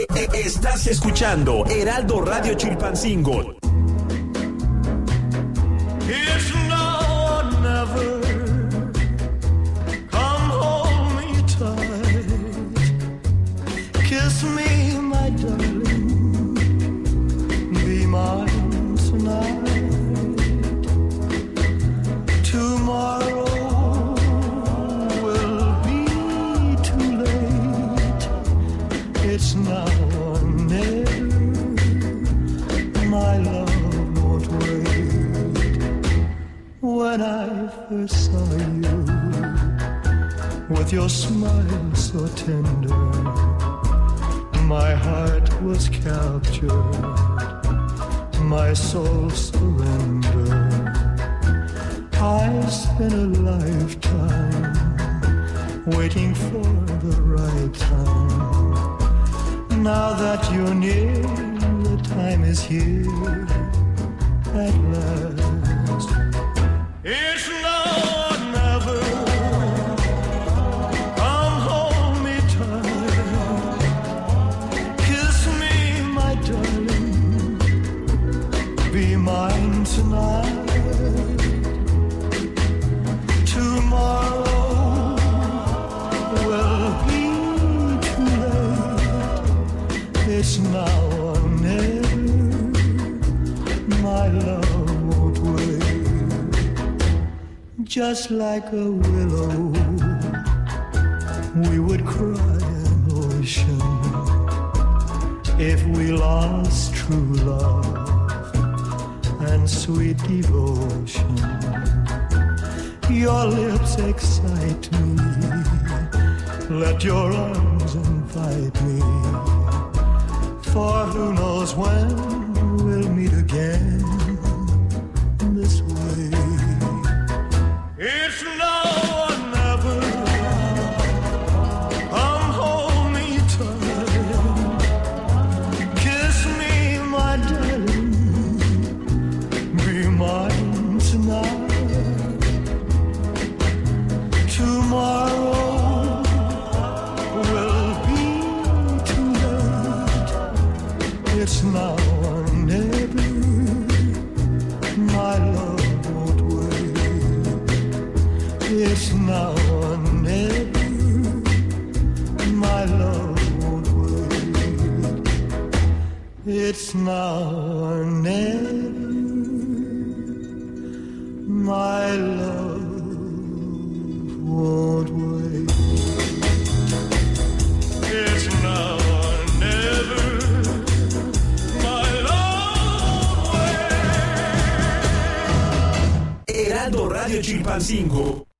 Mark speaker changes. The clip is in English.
Speaker 1: Estás escuchando Heraldo Radio Chilpancingo.
Speaker 2: It's now or never. Come hold me tight. Kiss me, my darling. Be mine tonight. Tomorrow will be too late. It's now or never. My love won't wait. When I first saw you, with your smile so tender, my heart was captured, my soul surrendered. I spent a lifetime waiting for the right time. Now that you're near, the time is here at last. It's now or never. Come hold me tight. Kiss me, my darling. Be mine tonight. Tomorrow will be too late. It's now or never. My love won't wait. Just like a willow, we would cry an ocean if we lost true love and sweet devotion. Your lips excite me, let your arms invite me, for who knows when we'll meet again this way. It's now or never. Come hold me tight. Kiss me, my darling. Be mine tonight. Tomorrow will be too late. It's now or never. My love won't wait. It's now or never. My love won't wait. It's now or never. My love won't wait. It's now or never. My love won't wait.
Speaker 1: Heraldo Radio Chilpancingo.